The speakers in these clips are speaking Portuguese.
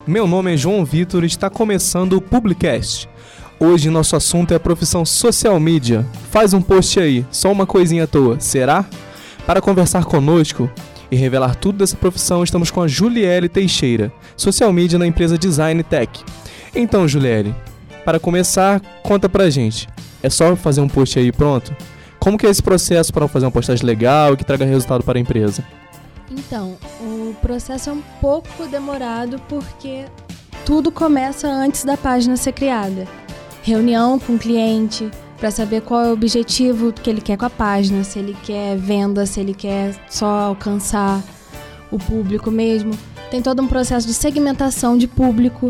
Meu nome é João Vitor e está começando o Publicast. Hoje nosso assunto é a profissão social media. Faz um post aí, só uma coisinha à toa, será? Para conversar conosco e revelar tudo dessa profissão, estamos com a Juliele Teixeira, social media na empresa Design Tech. Então, Juliele, para começar, conta pra gente. É só fazer um post aí e pronto? Como que é esse processo para fazer uma postagem legal e que traga resultado para a empresa? Então, o processo é um pouco demorado porque tudo começa antes da página ser criada. Reunião com o cliente para saber qual é o objetivo que ele quer com a página, se ele quer venda, se ele quer só alcançar o público mesmo. Tem todo um processo de segmentação de público,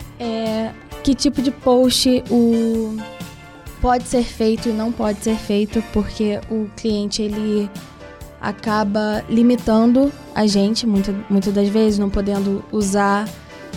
que tipo de post pode ser feito e não pode ser feito, porque o cliente ele acaba limitando a gente, muitas das vezes, não podendo usar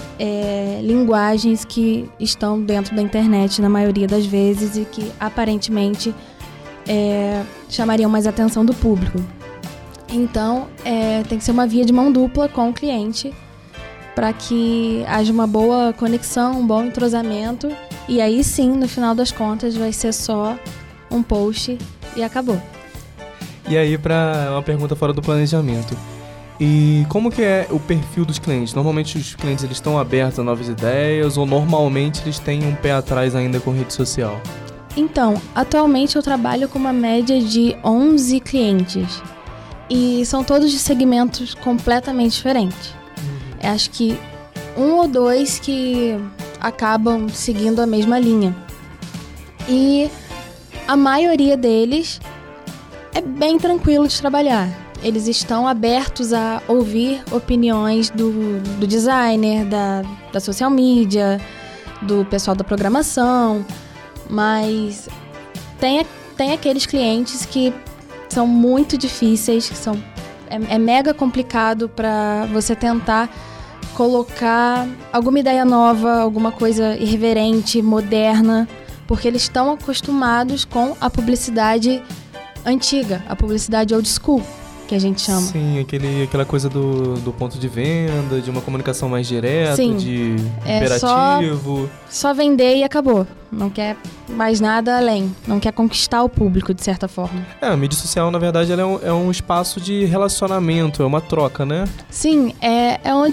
linguagens que estão dentro da internet na maioria das vezes e que aparentemente chamariam mais atenção do público. Então, tem que ser uma via de mão dupla com o cliente para que haja uma boa conexão, um bom entrosamento, e aí sim, no final das contas, vai ser só um post e acabou. E aí, para uma pergunta fora do planejamento. E como que é o perfil dos clientes? Normalmente os clientes eles estão abertos a novas ideias ou normalmente eles têm um pé atrás ainda com rede social? Então, atualmente eu trabalho com uma média de 11 clientes. E são todos de segmentos completamente diferentes. Acho que um ou dois que acabam seguindo a mesma linha. E a maioria deles é bem tranquilo de trabalhar. Eles estão abertos a ouvir opiniões do designer, da social media, do pessoal da programação, mas tem aqueles clientes que são muito difíceis, que é mega complicado para você tentar colocar alguma ideia nova, alguma coisa irreverente, moderna, porque eles estão acostumados com a publicidade antiga, a publicidade old school, que a gente chama. Sim, aquela coisa do ponto de venda, de uma comunicação mais direta, sim, de imperativo. Só vender e acabou. Não quer mais nada além. Não quer conquistar o público, de certa forma. A mídia social, na verdade, ela é um espaço de relacionamento, é uma troca, né? Sim, é onde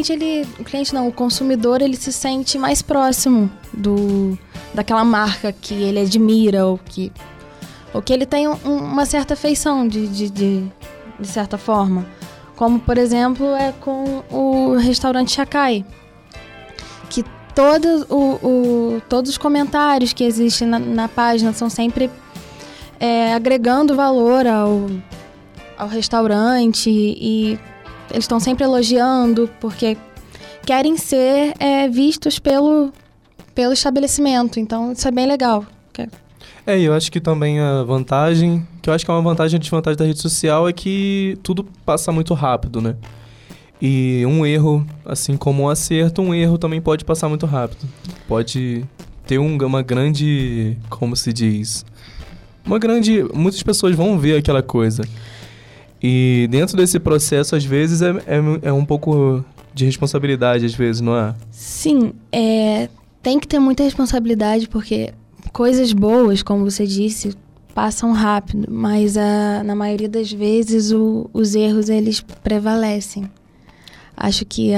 o consumidor, ele se sente mais próximo daquela marca que ele admira ou que ele tem uma certa afeição de certa forma. Como, por exemplo, é com o restaurante Chacai, que todos os comentários que existem na página são sempre agregando valor ao restaurante, e eles estão sempre elogiando porque querem ser vistos pelo estabelecimento. Então, isso é bem legal. Eu acho que também a vantagem, que eu acho que é uma vantagem e desvantagem da rede social, é que tudo passa muito rápido, né? E um erro, assim como um acerto, um erro também pode passar muito rápido. Pode ter uma grande, como se diz, muitas pessoas vão ver aquela coisa. E dentro desse processo, às vezes, é um pouco de responsabilidade, às vezes, não é? Sim, tem que ter muita responsabilidade, porque coisas boas, como você disse, passam rápido, mas na maioria das vezes os erros eles prevalecem. Acho que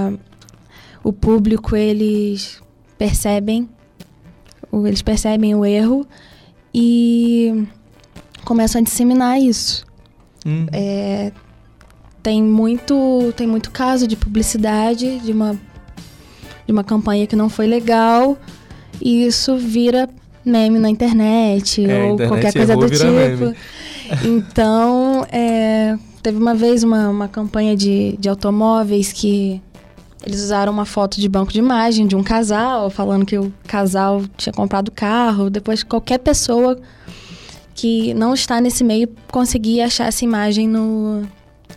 o público eles percebem o erro e começam a disseminar isso. Tem muito caso de publicidade de uma campanha que não foi legal, e isso vira meme na internet ou internet qualquer coisa do tipo. Meme. Então, teve uma vez uma campanha de automóveis que eles usaram uma foto de banco de imagem de um casal, falando que o casal tinha comprado o carro. Depois, qualquer pessoa que não está nesse meio conseguia achar essa imagem no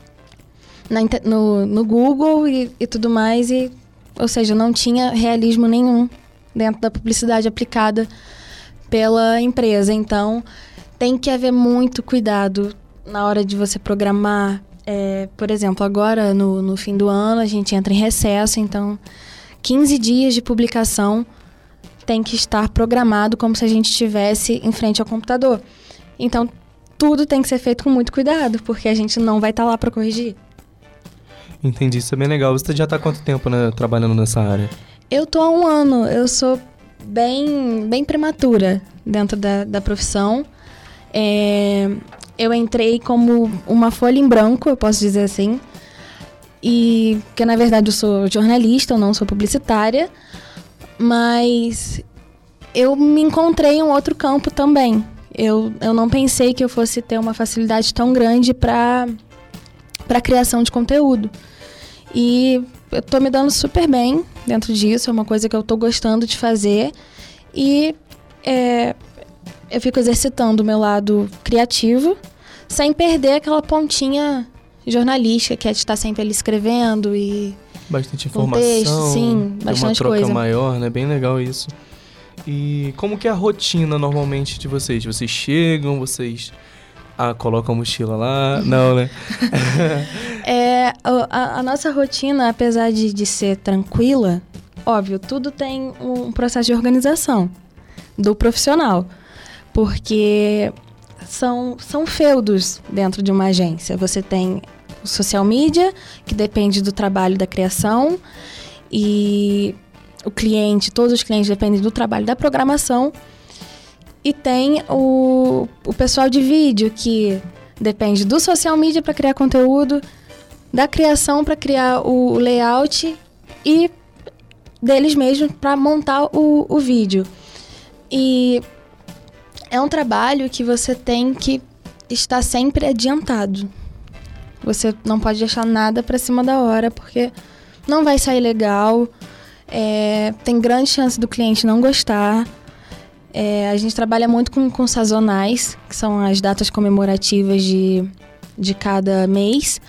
Google e tudo mais. Ou seja, não tinha realismo nenhum dentro da publicidade aplicada pela empresa. Então, tem que haver muito cuidado na hora de você programar Por exemplo, agora no fim do ano a gente entra em recesso, então 15 dias de publicação tem que estar programado como se a gente estivesse em frente ao computador. Então, tudo tem que ser feito com muito cuidado, porque a gente não vai estar lá para corrigir. Entendi, isso é bem legal. Você já está há quanto tempo, né, trabalhando nessa área? Eu tô há 1 ano, eu sou bem prematura dentro da profissão. Eu entrei como uma folha em branco, eu posso dizer assim. Porque, na verdade, eu sou jornalista, eu não sou publicitária. Mas eu me encontrei em um outro campo também. Eu não pensei que eu fosse ter uma facilidade tão grande para criação de conteúdo. E eu tô me dando super bem dentro disso, é uma coisa que eu tô gostando de fazer. E eu fico exercitando o meu lado criativo, sem perder aquela pontinha jornalística, que é de estar sempre ali escrevendo e... Bastante informação, texto, sim, bastante uma troca coisa maior, né? Bem legal isso. E como que é a rotina normalmente de vocês? Vocês chegam, vocês colocam a mochila lá? Não, né? A nossa rotina, apesar de ser tranquila, óbvio, tudo tem um processo de organização do profissional. Porque são feudos dentro de uma agência. Você tem o social media, que depende do trabalho da criação, e todos os clientes dependem do trabalho da programação, e tem o pessoal de vídeo, que depende do social media para criar conteúdo, da criação para criar o layout e deles mesmos para montar o vídeo. E é um trabalho que você tem que estar sempre adiantado. Você não pode deixar nada para cima da hora, porque não vai sair legal. Tem grande chance do cliente não gostar. A gente trabalha muito com sazonais, que são as datas comemorativas de cada mês.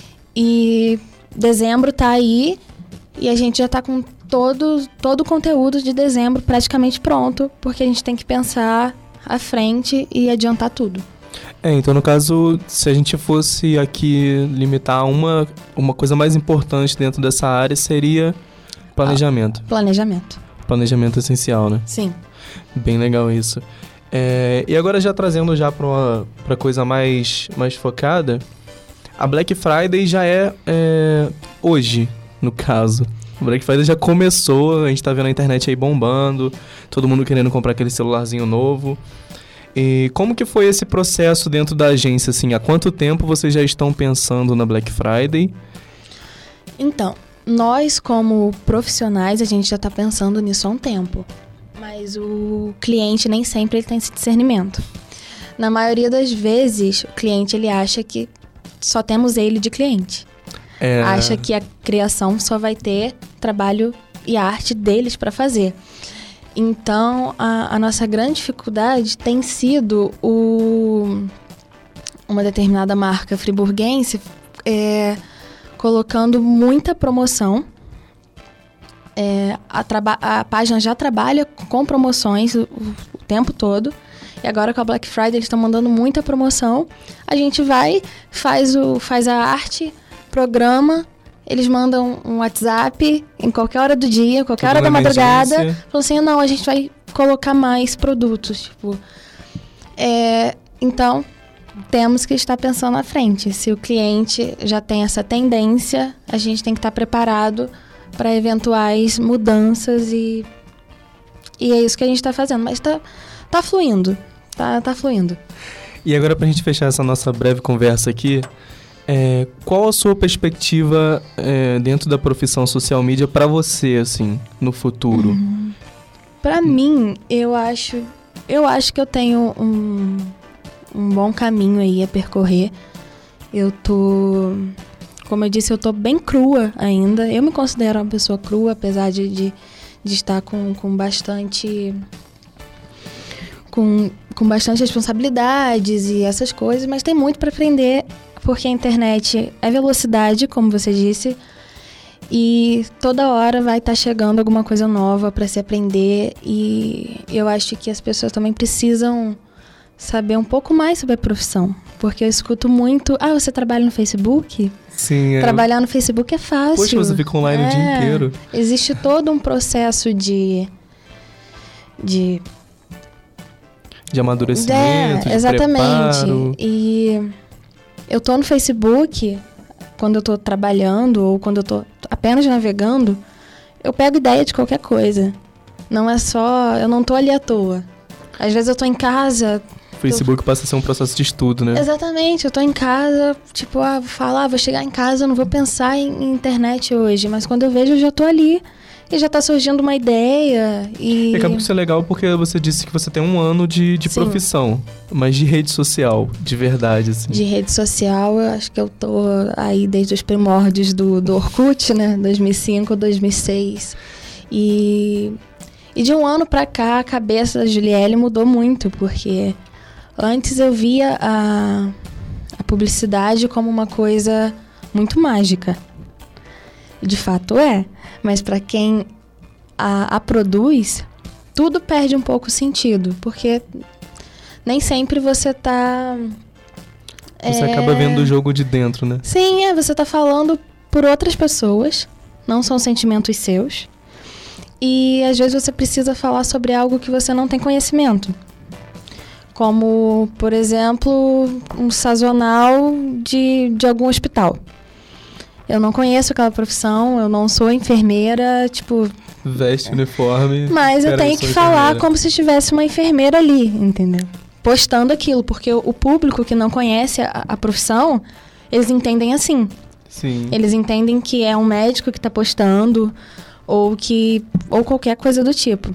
E dezembro tá aí e a gente já tá com todo o conteúdo de dezembro praticamente pronto, porque a gente tem que pensar à frente e adiantar tudo. Então no caso, se a gente fosse aqui limitar uma coisa mais importante dentro dessa área, seria planejamento. Planejamento essencial, né? Sim. Bem legal isso. E agora já trazendo já para coisa mais focada, a Black Friday já é hoje, no caso. A Black Friday já começou, a gente tá vendo a internet aí bombando, todo mundo querendo comprar aquele celularzinho novo. E como que foi esse processo dentro da agência, assim? Há quanto tempo vocês já estão pensando na Black Friday? Então, nós como profissionais, a gente já está pensando nisso há um tempo. Mas o cliente nem sempre ele tem esse discernimento. Na maioria das vezes, o cliente ele acha que só temos ele de cliente. Acha que a criação só vai ter trabalho e arte deles para fazer. Então, a nossa grande dificuldade tem sido uma determinada marca friburguense colocando muita promoção. A página já trabalha com promoções o tempo todo. E agora com a Black Friday eles estão mandando muita promoção. A gente vai, faz a arte, programa, eles mandam um WhatsApp em qualquer hora do dia, qualquer hora da madrugada. Falam assim, não, a gente vai colocar mais produtos. Então, temos que estar pensando à frente. Se o cliente já tem essa tendência, a gente tem que estar preparado para eventuais mudanças e é isso que a gente está fazendo. Mas tá fluindo, tá fluindo. E agora, para a gente fechar essa nossa breve conversa aqui, qual a sua perspectiva dentro da profissão social media para você, assim, no futuro? Para mim, eu acho que eu tenho um bom caminho aí a percorrer. Como eu disse, eu tô bem crua ainda. Eu me considero uma pessoa crua, apesar de estar com bastante responsabilidades e essas coisas, mas tem muito para aprender, porque a internet é velocidade, como você disse, e toda hora vai estar chegando alguma coisa nova para se aprender, e eu acho que as pessoas também precisam saber um pouco mais sobre a profissão. Porque eu escuto muito, você trabalha no Facebook? Sim, Trabalhar no Facebook é fácil. Poxa, você fica online o dia inteiro. Existe todo um processo de amadurecimento, de exatamente. Preparo. E eu tô no Facebook, quando eu tô trabalhando ou quando eu tô apenas navegando, eu pego ideia de qualquer coisa. Não é só... Eu não tô ali à toa. Às vezes eu tô em casa... O Facebook passa a ser um processo de estudo, né? Exatamente. Eu tô em casa, tipo, vou chegar em casa, eu não vou pensar em internet hoje. Mas quando eu vejo, eu já tô ali. E já tá surgindo uma ideia e... Acaba que isso é legal porque você disse que você tem 1 ano de profissão. Mas de rede social, de verdade, assim. De rede social, eu acho que eu tô aí desde os primórdios do Orkut, né? 2005, 2006. E de 1 ano pra cá, a cabeça da Juliele mudou muito, porque antes eu via a publicidade como uma coisa muito mágica. De fato é. Mas para quem a produz, tudo perde um pouco o sentido. Porque nem sempre você tá... Você acaba vendo o jogo de dentro, né? Sim, você tá falando por outras pessoas. Não são sentimentos seus. E às vezes você precisa falar sobre algo que você não tem conhecimento. Como, por exemplo, um sazonal de algum hospital. Eu não conheço aquela profissão, eu não sou enfermeira, tipo... Veste uniforme. Mas eu tenho que falar como se tivesse uma enfermeira ali, entendeu? Postando aquilo, porque o público que não conhece a profissão, eles entendem assim. Sim. Eles entendem que é um médico que está postando, ou qualquer coisa do tipo.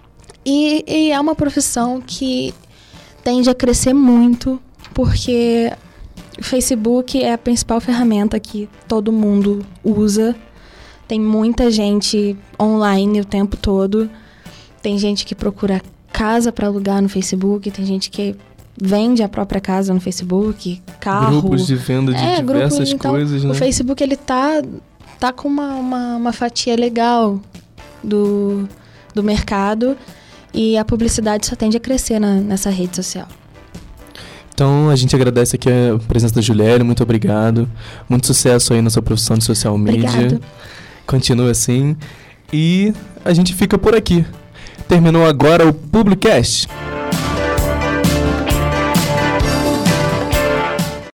E é uma profissão que tende a crescer muito, porque... O Facebook é a principal ferramenta que todo mundo usa. Tem muita gente online o tempo todo. Tem gente que procura casa para alugar no Facebook. Tem gente que vende a própria casa no Facebook, carro. Grupos de venda de diversas coisas, né? O Facebook, ele tá com uma fatia legal do mercado. E a publicidade só tende a crescer nessa rede social. Então, a gente agradece aqui a presença da Juliele, muito obrigado. Muito sucesso aí na sua profissão de social media. Obrigado. Continua assim. E a gente fica por aqui. Terminou agora o Publicast.